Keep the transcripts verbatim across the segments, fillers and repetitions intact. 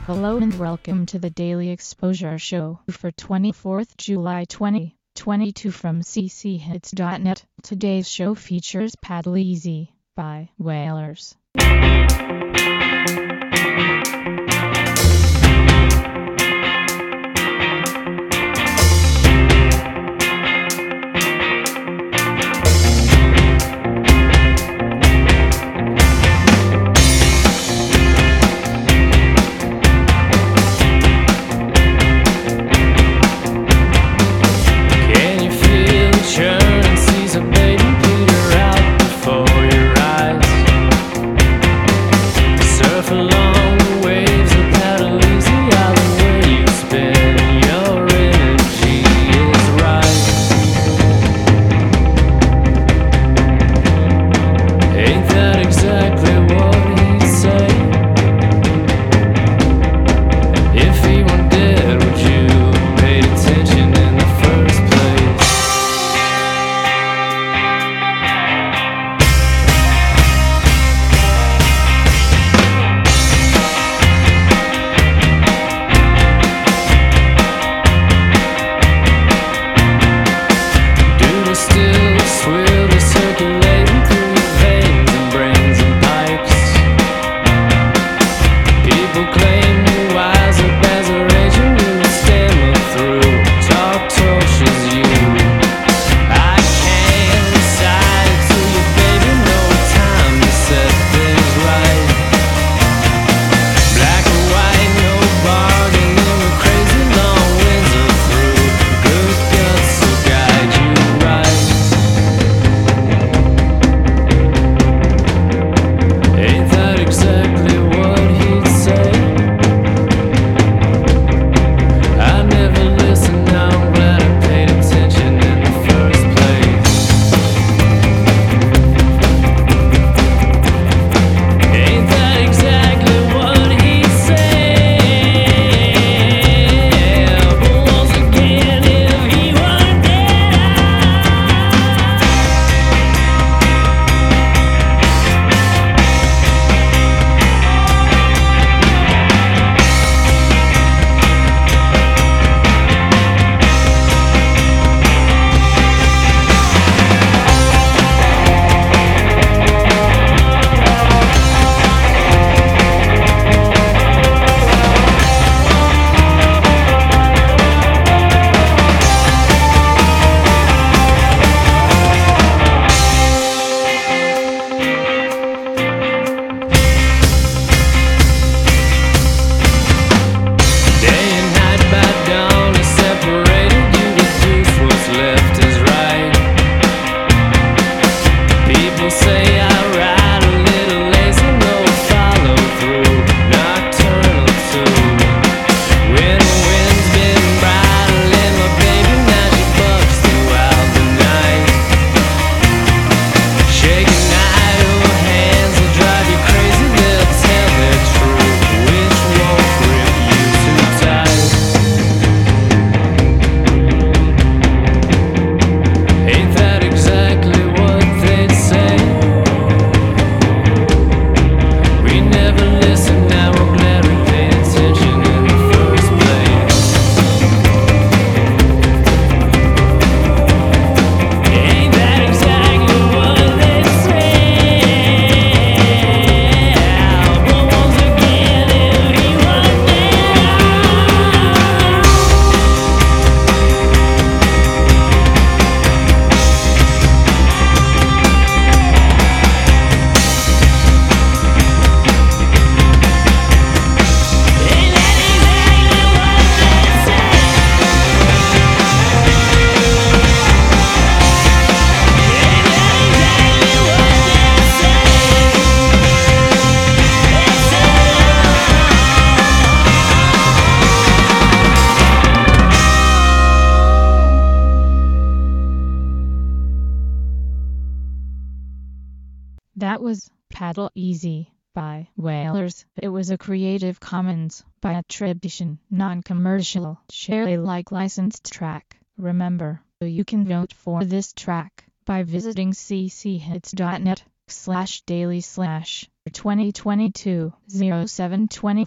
Hello and welcome to the Daily Exposure Show for twenty-fourth July twenty twenty-two from c c hits dot net. Today's show features Paddle Easy by Wailers. That was Paddle Easy by Wailers. It was a Creative Commons by attribution, non-commercial, share Alike licensed track. Remember, you can vote for this track by visiting c c hits dot net slash daily slash twenty twenty-two oh seven twenty-four.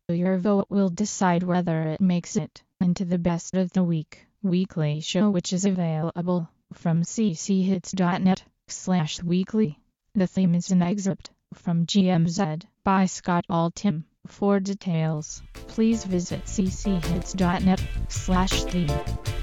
Your vote will decide whether it makes it into the best of the week weekly show, which is available from cchits.net slash weekly. The theme is an excerpt from G M Z by Scott Altham. For details, please visit cchits.net slash theme.